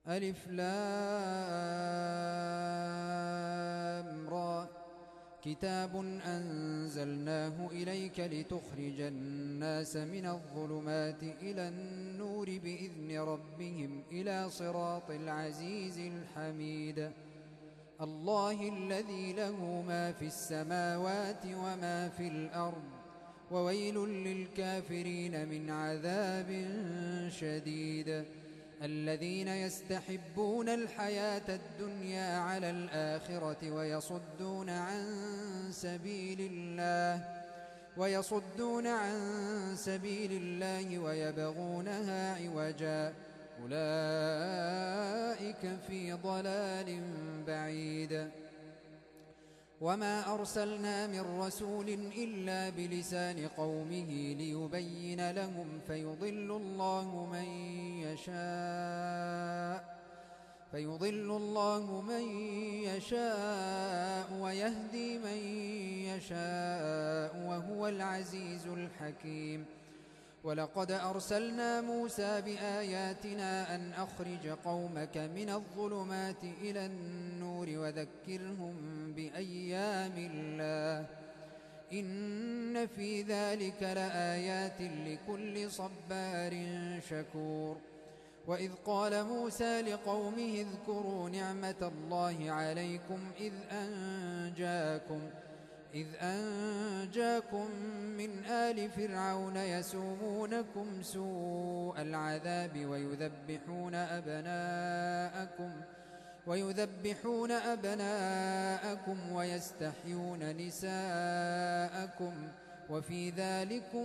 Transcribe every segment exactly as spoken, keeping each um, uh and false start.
ألف لام را كتاب أنزلناه إليك لتخرج الناس من الظلمات إلى النور بإذن ربهم إلى صراط العزيز الحميد الله الذي له ما في السماوات وما في الأرض وويل للكافرين من عذاب شديد الذين يستحبون الحياة الدنيا على الآخرة ويصدون عن سبيل الله ويصدون عن سبيل الله ويبغونها عوجا أولئك في ضلال بعيد وما أرسلنا من رسول إلا بلسان قومه ليبين لهم فيضل الله من يشاء فيضل الله من يشاء ويهدي من يشاء وهو العزيز الحكيم ولقد أرسلنا موسى بآياتنا أن أخرج قومك من الظلمات إلى النور وذكرهم بأيام الله إن في ذلك لآيات لكل صبار شكور وإذ قال موسى لقومه اذكروا نعمة الله عليكم إذ أنجاكم إذ أنجاكم من آل فرعون يسومونكم سوء العذاب ويذبحون أبناءكم ويذبحون أبناءكم ويستحيون نساءكم وفي ذلكم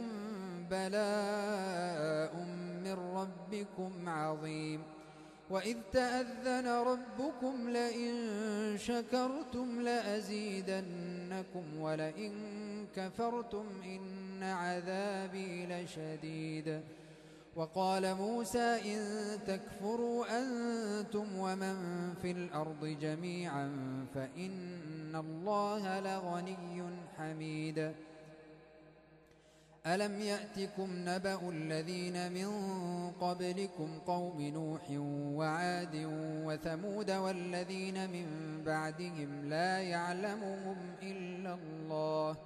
بلاء من ربكم عظيم وإذ تأذن ربكم لئن شكرتم لأزيدنكم ولئن كفرتم إن عذابي لشديد وقال موسى إن تكفروا أنتم ومن في الأرض جميعا فإن الله لغني حميد ألم يأتكم نبأ الذين من قبلكم قوم نوح وعاد وثمود والذين من بعدهم لا يعلمهم إلا الله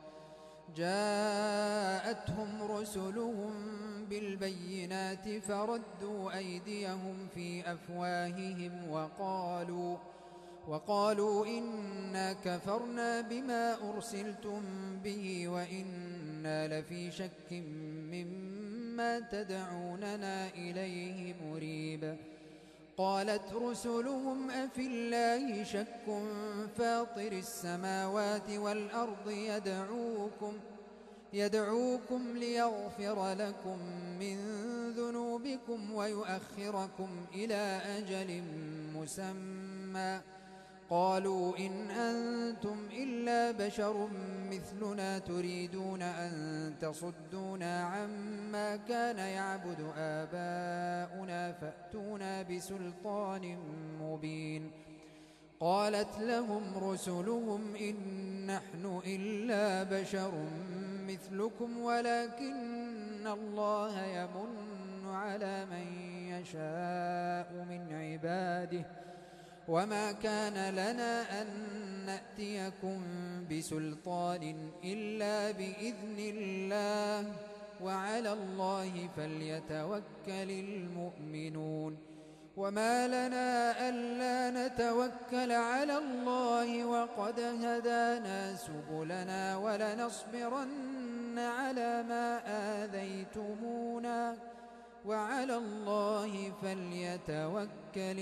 جاءتهم رسلهم بالبينات فردوا أيديهم في أفواههم وقالوا وقالوا إنا كفرنا بما أرسلتم به وإنا لفي شك مما تدعوننا إليه مريب قالت رسلهم أفي الله شك فاطر السماوات والأرض يدعوكم يدعوكم ليغفر لكم من ذنوبكم ويؤخركم إلى أجل مسمى قالوا إن أنتم إلا بشر مثلنا تريدون أن تصدونا عما كان يعبد آباؤنا فأتونا بسلطان مبين قالت لهم رسلهم إن نحن إلا بشر مثلكم ولكن الله يمن على من يشاء من عباده وما كان لنا أن نأتيكم بسلطان إلا بإذن الله وعلى الله فليتوكل المؤمنون وما لنا ألا نتوكل على الله وقد هدانا سبلنا ولنصبرن على ما آذيتمونا وعلى الله فليتوكل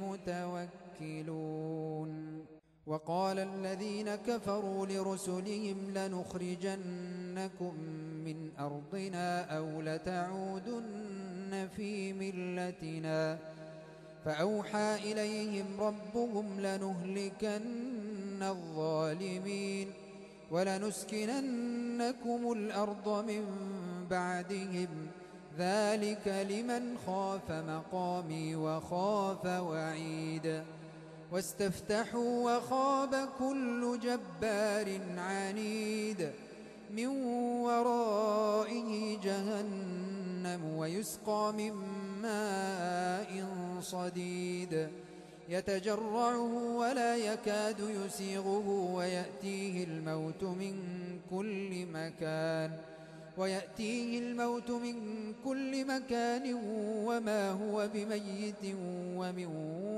المتوكلون وقال الذين كفروا لرسلهم لنخرجنكم من أرضنا أو لتعودن في ملتنا فأوحى إليهم ربهم لنهلكن الظالمين ولنسكننكم الأرض من بعدهم ذلك لمن خاف مقامي وخاف وعيد واستفتحوا وخاب كل جبار عنيد من ورائه جهنم جهنم ويسقى من ماء صديد يتجرعه ولا يكاد يسيغه ويأتيه الموت من كل مكان ويأتيه الموت من كل مكان وما هو بميت ومن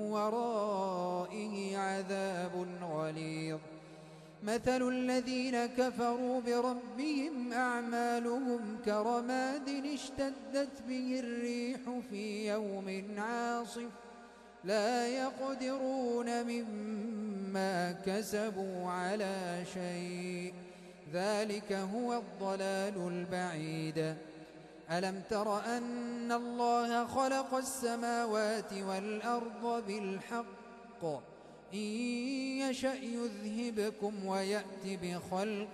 ورائه عذاب غليظ مثل الذين كفروا بربهم أعمالهم كرماد اشتدت به الريح في يوم عاصف لا يقدرون مما كسبوا على شيء ذلك هو الضلال البعيد ألم تر أن الله خلق السماوات والأرض بالحق إن يشأ يذهبكم ويأت بخلق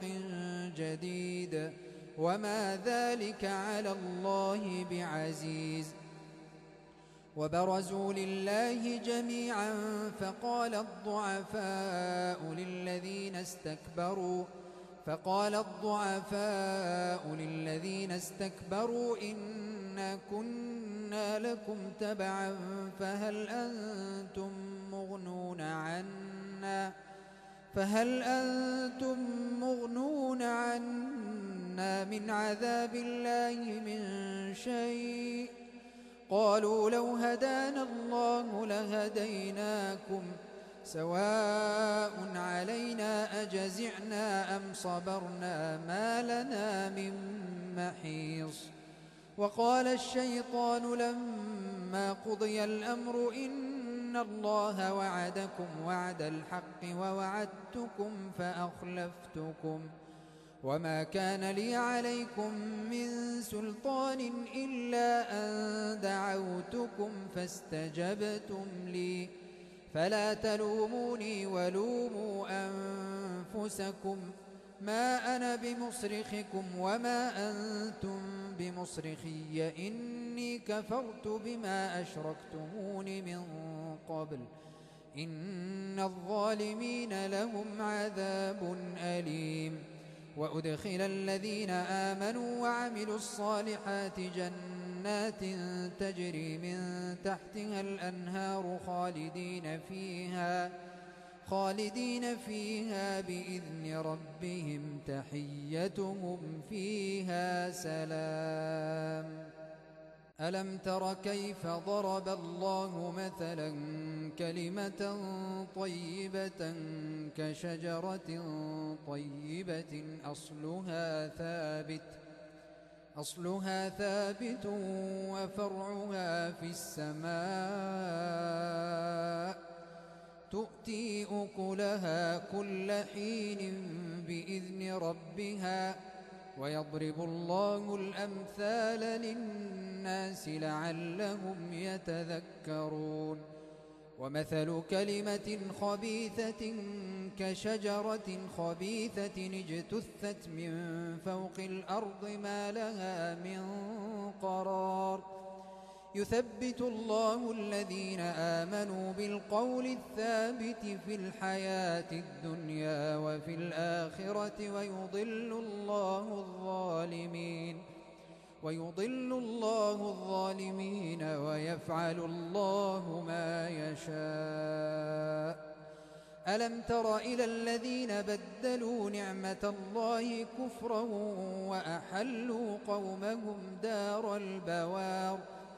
جديد وما ذلك على الله بعزيز وبرزوا لله جميعا فقال الضعفاء للذين استكبروا فقال الضعفاء للذين استكبروا إنا كنا لكم تبعا فهل أنتم مغنون عنا فهل أنتم مغنون عنا من عذاب الله من شيء قالوا لو هدانا الله لهديناكم سواء علينا أجزعنا أم صبرنا ما لنا من محيص وقال الشيطان لما قضي الأمر إن الله وعدكم وعد الحق ووعدتكم فأخلفتكم وما كان لي عليكم من سلطان إلا أن دعوتكم فاستجبتم لي فلا تلوموني ولوموا أنفسكم ما أنا بمصرخكم وما أنتم بمصرخي إني كفرت بما أشركتمون من قبل إن الظالمين لهم عذاب أليم وأدخل الذين آمنوا وعملوا الصالحات جنات تجري من تحتها الأنهار خالدين فيها خالدين فيها بإذن ربهم تحيتهم فيها سلام ألم تر كيف ضرب الله مثلا كلمة طيبة كشجرة طيبة أصلها ثابت أصلها ثابت وفرعها في السماء تؤتي أكلها كل حين بإذن ربها ويضرب الله الأمثال للناس لعلهم يتذكرون ومثل كلمة خبيثة كشجرة خبيثة اجتثت من فوق الأرض ما لها من قرار يثبت الله الذين آمنوا بالقول الثابت في الحياة الدنيا وفي الآخرة ويضل الله الظالمين ويضل الله الظالمين ويفعل الله ما يشاء ألم تر إلى الذين بدلوا نعمة الله كفرا وأحلوا قومهم دار البوار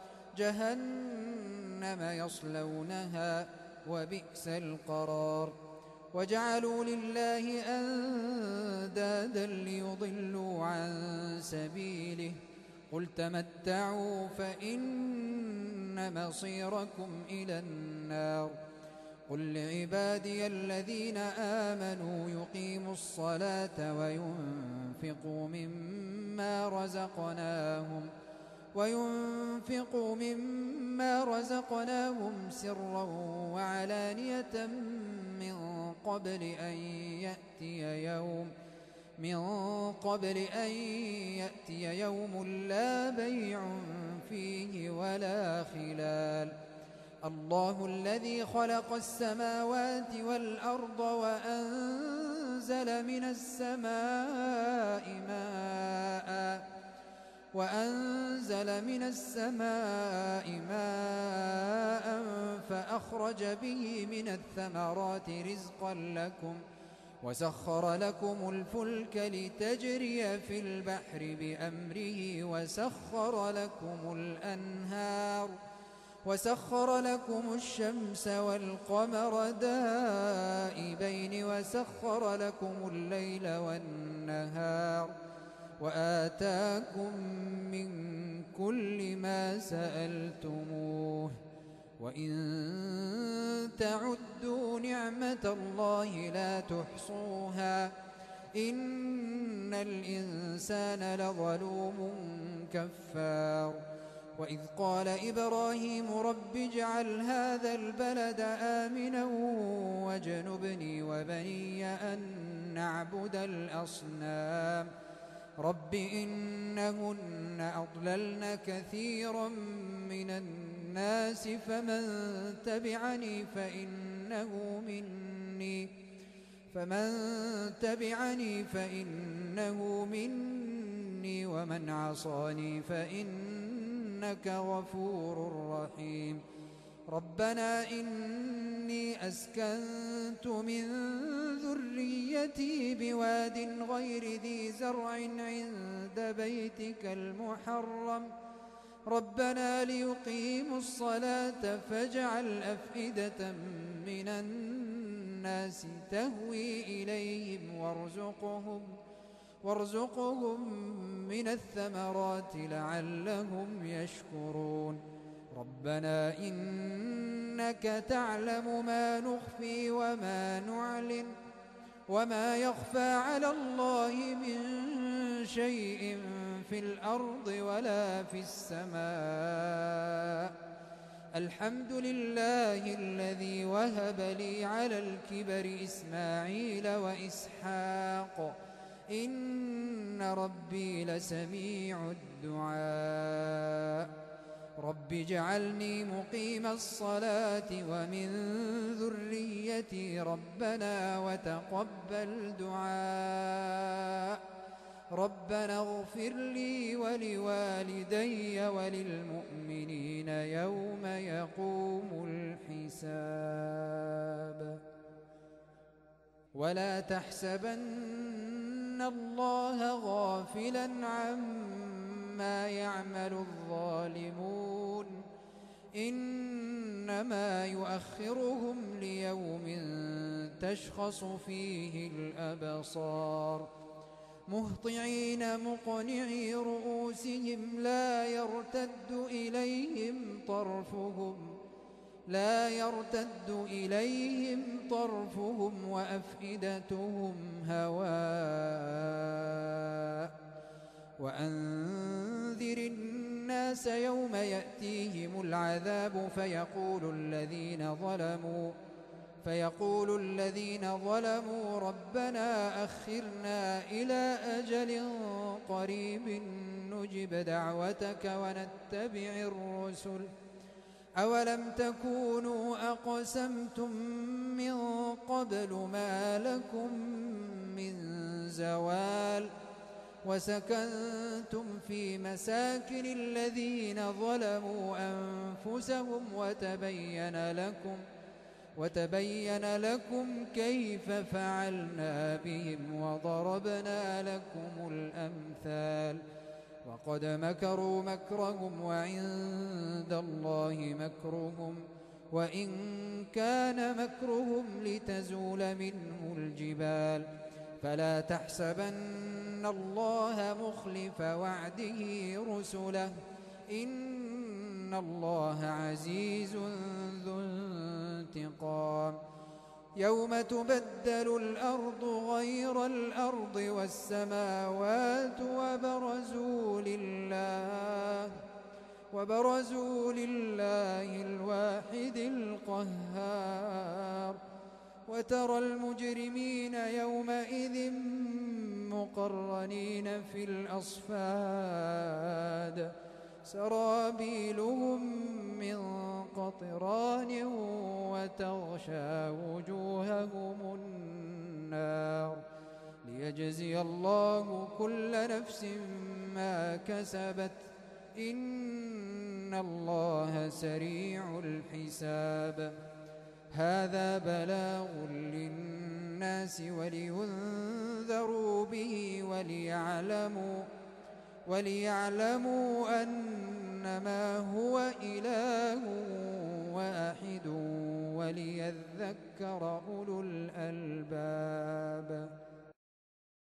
جهنم يصلونها وبئس القرار وجعلوا لله أندادا ليضلوا عن سبيله قل تمتعوا فإن مصيركم إلى النار قل لعبادي الذين آمنوا يقيموا الصلاة وينفقوا مما رزقناهم وينفقوا مما رزقناهم سرا وعلانية من قبل أن يأتي يوم من قبل أن يأتي يوم لا بيع فيه ولا خلال الله الذي خلق السماوات والأرض وأنزل من السماء ماء وأنزل من السماء ماء فأخرج به من الثمرات رزقا لكم وسخر لكم الفلك لتجري في البحر بأمره وسخر لكم الأنهار وسخر لكم الشمس والقمر دائبين وسخر لكم الليل والنهار وآتاكم من كل ما سألتموه وإن تعدوا نعمة الله لا تحصوها إن الإنسان لظلوم كفار وإذ قال إبراهيم رب اجعل هذا البلد آمنا واجنبني وبني أن نعبد الأصنام رب إنهن أضللن كثيرا من الناس فمن تبعني فإنه مني فمن تبعني فإنه مني ومن عصاني فإنك غفور رحيم ربنا إني أسكنت من ذريتي بواد غير ذي زرع عند بيتك المحرم ربنا ليقيموا الصلاة فاجعل أفئدة من الناس تهوي إليهم وارزقهم وارزقهم من الثمرات لعلهم يشكرون ربنا إنك تعلم ما نخفي وما نعلن وما يخفى على الله من شيء في الأرض ولا في السماء الحمد لله الذي وهب لي على الكبر إسماعيل وإسحاق إن ربي لسميع الدعاء رب اجعلني مقيم الصلاة ومن ذريتي ربنا وتقبل دعاء ربنا اغفر لي ولوالدي وللمؤمنين يوم يقوم الحساب ولا تحسبن الله غافلا عما يعمل الظالمون إنما يؤخرهم ليوم تشخص فيه الأبصار مهطعين مقنعي رؤوسهم لا يرتد إليهم طرفهم لا يرتد إليهم طرفهم وأفئدتهم هواء وأنذر الناس يوم يأتيهم العذاب فيقول الذين ظلموا فيقول الذين ظلموا ربنا أخرنا إلى أجل قريب نجب دعوتك ونتبع الرسل أولم تكونوا أقسمتم من قبل ما لكم من زوال وسكنتم في مساكن الذين ظلموا أنفسهم وتبين لكم وتبين لكم كيف فعلنا بهم وضربنا لكم الأمثال وقد مكروا مكرهم وعند الله مكرهم وإن كان مكرهم لتزول منه الجبال فلا تحسبن الله مخلف وعده رسله إن الله عزيز ذو انتقام يوم تبدل الأرض غير الأرض والسماوات وبرزوا لله وبرزوا لله الواحد القهار وترى المجرمين يومئذ مقرنين في الأصفاد سرابيلهم من قطران وتغشى وجوههم النار ليجزي الله كل نفس ما كسبت إن الله سريع الحساب. هذا بلاغ للناس ولينذروا به وليعلموا, وليعلموا أنما هو إله واحد وليذكر أولو الألباب.